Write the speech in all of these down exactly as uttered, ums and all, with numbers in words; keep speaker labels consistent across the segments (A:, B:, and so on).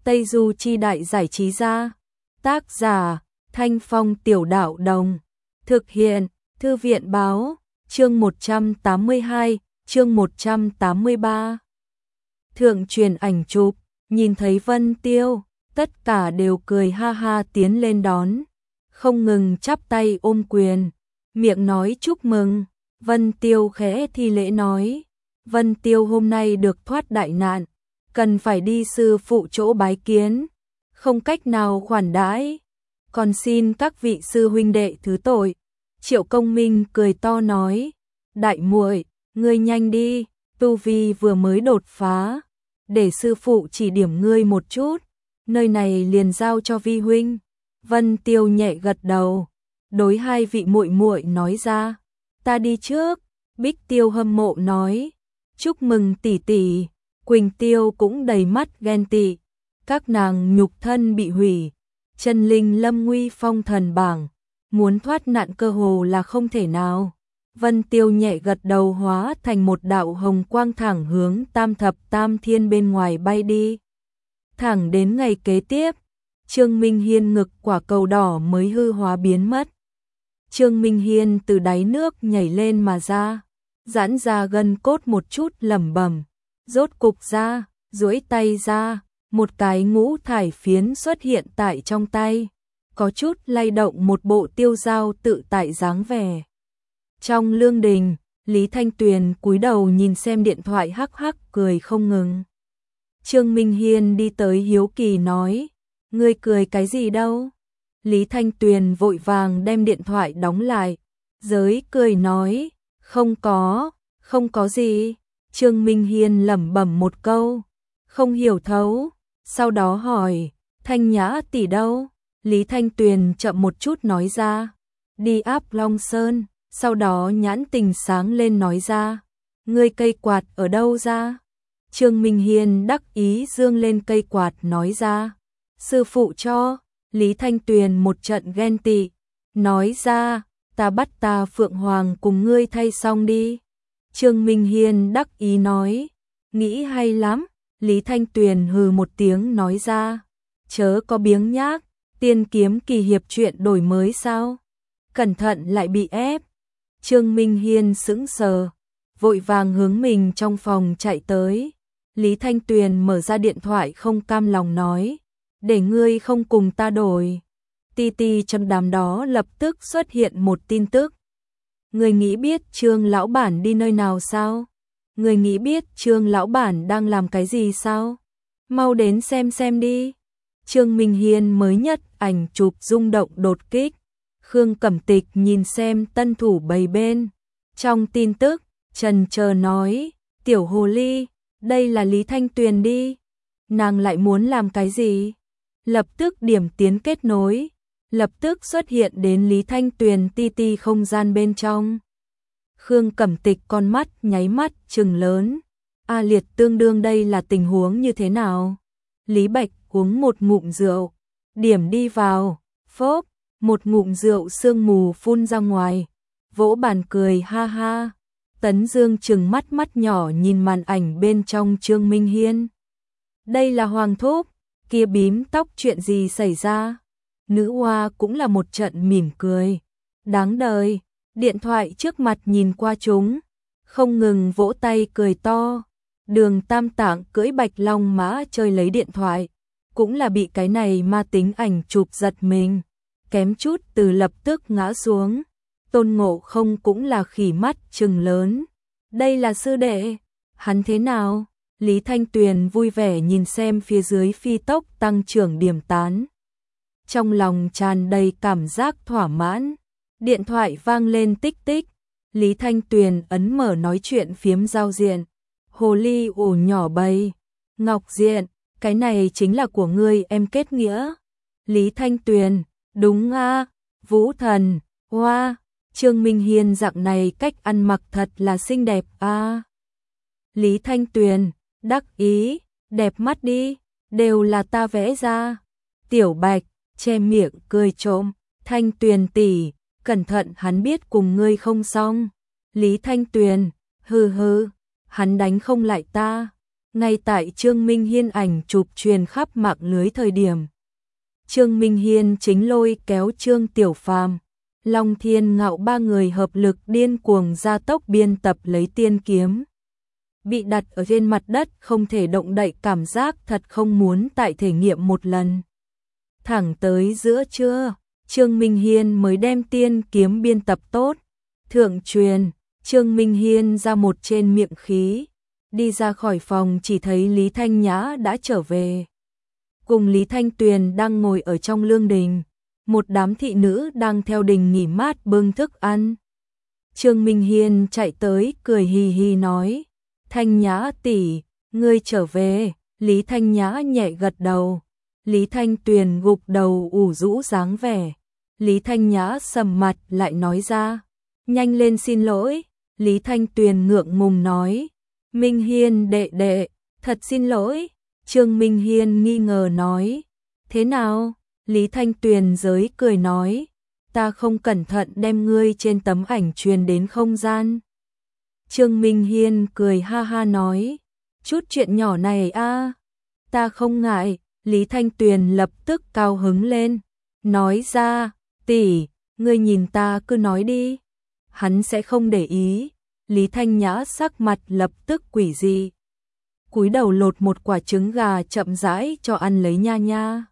A: Tây Du Chi Đại Giải Trí Gia. Tác giả Thanh Phong Tiểu Đạo Đồng. Thực hiện Thư viện Báo. Chương một trăm tám mươi hai, chương một trăm tám mươi ba. Thượng truyền ảnh chụp, nhìn thấy Vân Tiêu, tất cả đều cười ha ha tiến lên đón, không ngừng chắp tay ôm quyền, miệng nói chúc mừng. Vân Tiêu khẽ thi lễ nói, Vân Tiêu hôm nay được thoát đại nạn, cần phải đi sư phụ chỗ bái kiến, không cách nào khoản đãi, còn xin các vị sư huynh đệ thứ tội. Triệu Công Minh cười to nói, đại muội, ngươi nhanh đi, tu vi vừa mới đột phá, để sư phụ chỉ điểm ngươi một chút, nơi này liền giao cho vi huynh. Vân Tiêu nhẹ gật đầu, đối hai vị muội muội nói ra, ta đi trước. Bích Tiêu hâm mộ nói, chúc mừng tỷ tỷ. Quỳnh Tiêu cũng đầy mắt ghen tị, các nàng nhục thân bị hủy, chân linh lâm nguy phong thần bảng, muốn thoát nạn cơ hồ là không thể nào. Vân Tiêu nhẹ gật đầu hóa thành một đạo hồng quang thẳng hướng tam thập tam thiên bên ngoài bay đi. Thẳng đến ngày kế tiếp, Trương Minh Hiên ngực quả cầu đỏ mới hư hóa biến mất. Trương Minh Hiên từ đáy nước nhảy lên mà ra, giãn ra gân cốt một chút lẩm bẩm, rốt cục ra, duỗi tay ra, một cái ngũ thải phiến xuất hiện tại trong tay, có chút lay động một bộ tiêu dao tự tại dáng vẻ. Trong lương đình, Lý Thanh Tuyền cúi đầu nhìn xem điện thoại hắc hắc cười không ngừng. Trương Minh Hiên đi tới hiếu kỳ nói, ngươi cười cái gì đâu? Lý Thanh Tuyền vội vàng đem điện thoại đóng lại, giới cười nói, không có, không có gì. Trương Minh Hiên lẩm bẩm một câu, không hiểu thấu, sau đó hỏi, Thanh Nhã tỷ đâu? Lý Thanh Tuyền chậm một chút nói ra, đi áp Long Sơn, sau đó nhãn tình sáng lên nói ra, ngươi cây quạt ở đâu ra? Trương Minh Hiên đắc ý dương lên cây quạt nói ra, sư phụ cho. Lý Thanh Tuyền một trận ghen tị, nói ra, ta bắt ta Phượng Hoàng cùng ngươi thay xong đi. Trương Minh Hiên đắc ý nói, nghĩ hay lắm. Lý Thanh Tuyền hừ một tiếng nói ra, chớ có biếng nhác, tiên kiếm kỳ hiệp truyện đổi mới sao? Cẩn thận lại bị ép. Trương Minh Hiên sững sờ, vội vàng hướng mình trong phòng chạy tới. Lý Thanh Tuyền mở ra điện thoại không cam lòng nói, để ngươi không cùng ta đổi. Ti ti trong đám đó lập tức xuất hiện một tin tức. Ngươi nghĩ biết Trương lão bản đi nơi nào sao? Ngươi nghĩ biết Trương lão bản đang làm cái gì sao? Mau đến xem xem đi. Trương Minh Hiên mới nhất ảnh chụp rung động đột kích. Khương Cẩm Tịch nhìn xem tân thủ bầy bên. Trong tin tức, trần chờ nói, tiểu hồ ly, đây là Lý Thanh Tuyền đi. Nàng lại muốn làm cái gì? Lập tức điểm tiến kết nối, lập tức xuất hiện đến Lý Thanh Tuyền ti ti không gian bên trong. Khương Cẩm Tịch con mắt nháy mắt trừng lớn, A liệt tương đương đây là tình huống như thế nào? Lý Bạch uống một ngụm rượu, điểm đi vào, phốp, một ngụm rượu sương mù phun ra ngoài, vỗ bàn cười ha ha. Tấn Dương trừng mắt mắt nhỏ nhìn màn ảnh bên trong Trương Minh Hiên. Đây là Hoàng Thúc, kia bím tóc chuyện gì xảy ra? Nữ hoa cũng là một trận mỉm cười. Đáng đời, điện thoại trước mặt nhìn qua chúng, không ngừng vỗ tay cười to. Đường Tam Tạng cưỡi bạch long mã chơi lấy điện thoại, cũng là bị cái này ma tính ảnh chụp giật mình, kém chút từ lập tức ngã xuống. Tôn Ngộ Không cũng là khỉ mắt trừng lớn. Đây là sư đệ, hắn thế nào? Lý Thanh Tuyền vui vẻ nhìn xem phía dưới phi tốc tăng trưởng điểm tán. Trong lòng tràn đầy cảm giác thỏa mãn. Điện thoại vang lên tích tích. Lý Thanh Tuyền ấn mở nói chuyện phiếm giao diện. Hồ ly ủ nhỏ bầy. Ngọc Diện, cái này chính là của ngươi em kết nghĩa. Lý Thanh Tuyền, đúng a. Vũ Thần, hoa. Trương Minh Hiên dạng này cách ăn mặc thật là xinh đẹp a. Lý Thanh Tuyền, đắc ý, đẹp mắt đi, đều là ta vẽ ra. Tiểu Bạch, che miệng cười trộm, Thanh Tuyền tỷ, cẩn thận hắn biết cùng ngươi không xong. Lý Thanh Tuyền, hừ hừ, hắn đánh không lại ta. Ngay tại Trương Minh Hiên ảnh chụp truyền khắp mạng lưới thời điểm, Trương Minh Hiên chính lôi kéo Trương Tiểu Phàm, Long Thiên Ngạo ba người hợp lực điên cuồng gia tốc biên tập lấy tiên kiếm. Bị đặt ở trên mặt đất không thể động đậy, cảm giác thật không muốn tại thể nghiệm một lần. Thẳng tới giữa trưa, Trương Minh Hiên mới đem tiên kiếm biên tập tốt. Thượng truyền, Trương Minh Hiên ra một trên miệng khí, đi ra khỏi phòng chỉ thấy Lý Thanh Nhã đã trở về. Cùng Lý Thanh Tuyền đang ngồi ở trong lương đình, một đám thị nữ đang theo đình nghỉ mát bưng thức ăn. Trương Minh Hiên chạy tới cười hì hì nói, Thanh Nhã tỷ, ngươi trở về. Lý Thanh Nhã nhẹ gật đầu. Lý Thanh Tuyền gục đầu ủ rũ dáng vẻ. Lý Thanh Nhã sầm mặt lại nói ra, nhanh lên xin lỗi. Lý Thanh Tuyền ngượng ngùng nói, Minh Hiên đệ đệ, thật xin lỗi. Trương Minh Hiên nghi ngờ nói, thế nào? Lý Thanh Tuyền giới cười nói, ta không cẩn thận đem ngươi trên tấm ảnh truyền đến không gian. Trương Minh Hiên cười ha ha nói, chút chuyện nhỏ này a, ta không ngại. Lý Thanh Tuyền lập tức cao hứng lên, nói ra, tỷ, ngươi nhìn ta cứ nói đi, hắn sẽ không để ý. Lý Thanh Nhã sắc mặt lập tức quỷ dị, cúi đầu lột một quả trứng gà chậm rãi cho ăn lấy nha nha.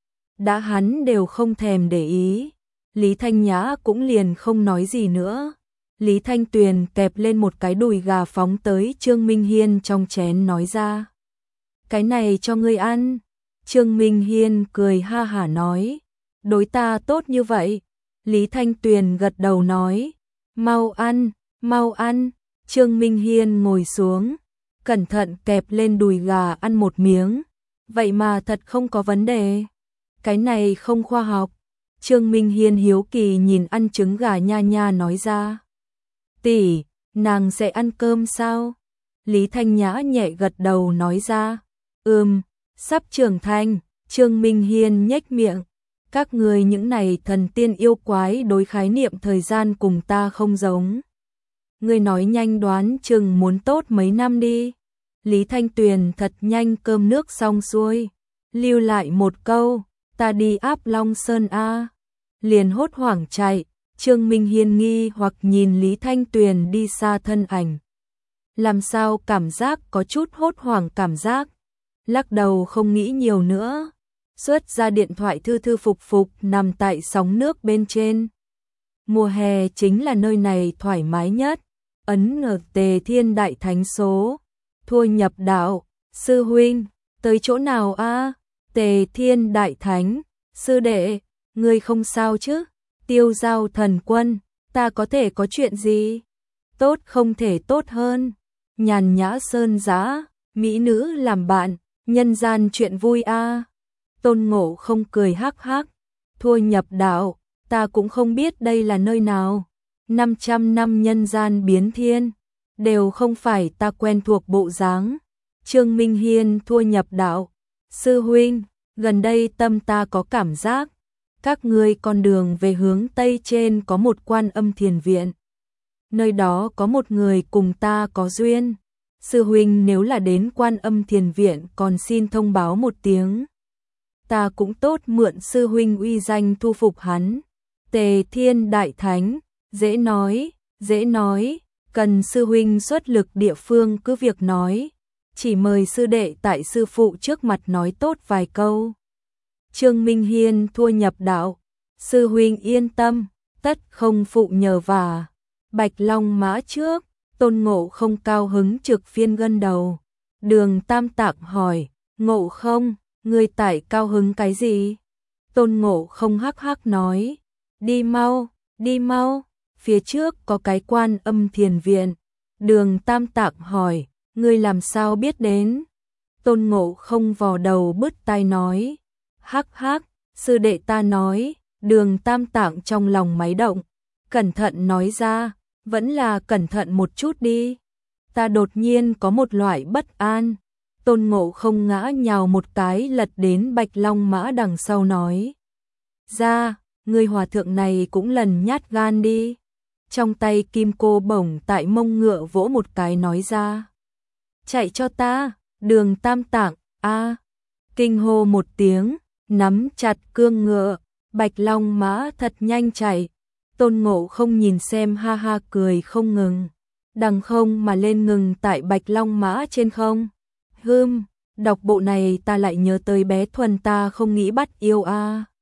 A: Đã hắn đều không thèm để ý, Lý Thanh Nhã cũng liền không nói gì nữa. Lý Thanh Tuyền kẹp lên một cái đùi gà phóng tới Trương Minh Hiên trong chén nói ra, cái này cho ngươi ăn. Trương Minh Hiên cười ha hả nói, đối ta tốt như vậy. Lý Thanh Tuyền gật đầu nói, mau ăn, mau ăn. Trương Minh Hiên ngồi xuống, cẩn thận kẹp lên đùi gà ăn một miếng, vậy mà thật không có vấn đề. Cái này không khoa học. Trương Minh Hiên hiếu kỳ nhìn ăn trứng gà nha nha nói ra, tỷ, nàng sẽ ăn cơm sao? Lý Thanh Nhã nhẹ gật đầu nói ra, ừm, sắp trưởng thành. Trương Minh Hiên nhếch miệng, các người những này thần tiên yêu quái đối khái niệm thời gian cùng ta không giống. Ngươi nói nhanh đoán chừng muốn tốt mấy năm đi. Lý Thanh Tuyền thật nhanh cơm nước xong xuôi, lưu lại một câu, ta đi áp Long Sơn a. Liền hốt hoảng chạy. Trương Minh Hiên nghi hoặc nhìn Lý Thanh Tuyền đi xa thân ảnh, làm sao cảm giác có chút hốt hoảng cảm giác, lắc đầu không nghĩ nhiều nữa, xuất ra điện thoại thư thư phục phục nằm tại sóng nước bên trên. Mùa hè chính là nơi này thoải mái nhất. Ấn ở Tề Thiên Đại Thánh số, thua nhập đạo. Sư huynh, tới chỗ nào a? Tề Thiên Đại Thánh, sư đệ, ngươi không sao chứ? Tiêu Giao Thần Quân, ta có thể có chuyện gì? Tốt không thể tốt hơn. Nhàn nhã sơn giá, mỹ nữ làm bạn, nhân gian chuyện vui a. Tôn Ngộ không cười hắc hắc, thua nhập đạo, ta cũng không biết đây là nơi nào. năm trăm năm nhân gian biến thiên, đều không phải ta quen thuộc bộ dáng. Trương Minh Hiên thua nhập đạo, sư huynh, gần đây tâm ta có cảm giác, các ngươi con đường về hướng Tây trên có một Quan Âm thiền viện. Nơi đó có một người cùng ta có duyên. Sư huynh nếu là đến Quan Âm thiền viện còn xin thông báo một tiếng. Ta cũng tốt mượn sư huynh uy danh thu phục hắn. Tề Thiên Đại Thánh, dễ nói, dễ nói, cần sư huynh xuất lực địa phương cứ việc nói. Chỉ mời sư đệ tại sư phụ trước mặt nói tốt vài câu. Trương Minh Hiên thua nhập đạo, sư huynh yên tâm, tất không phụ nhờ vả. Bạch Long mã trước, Tôn Ngộ không cao hứng trực phiên gân đầu. Đường Tam Tạng hỏi, Ngộ không, ngươi tại cao hứng cái gì? Tôn Ngộ không hắc hắc nói, đi mau, đi mau, phía trước có cái Quan Âm thiền viện. Đường Tam Tạng hỏi, ngươi làm sao biết đến? Tôn Ngộ không vò đầu bứt tai nói, hắc hắc, sư đệ ta nói. Đường Tam Tạng trong lòng máy động, cẩn thận nói ra, vẫn là cẩn thận một chút đi. Ta đột nhiên có một loại bất an. Tôn Ngộ không ngã nhào một cái lật đến Bạch Long mã đằng sau nói ra, người hòa thượng này cũng lần nhát gan đi. Trong tay kim cô bổng tại mông ngựa vỗ một cái nói ra, chạy cho ta. Đường Tam Tạng, a kinh hô một tiếng, nắm chặt cương ngựa, Bạch Long mã thật nhanh chạy. Tôn Ngộ Không nhìn xem ha ha cười không ngừng, đằng không mà lên ngừng tại Bạch Long mã trên không. Hưm, đọc bộ này ta lại nhớ tới bé Thuần ta không nghĩ bắt yêu a.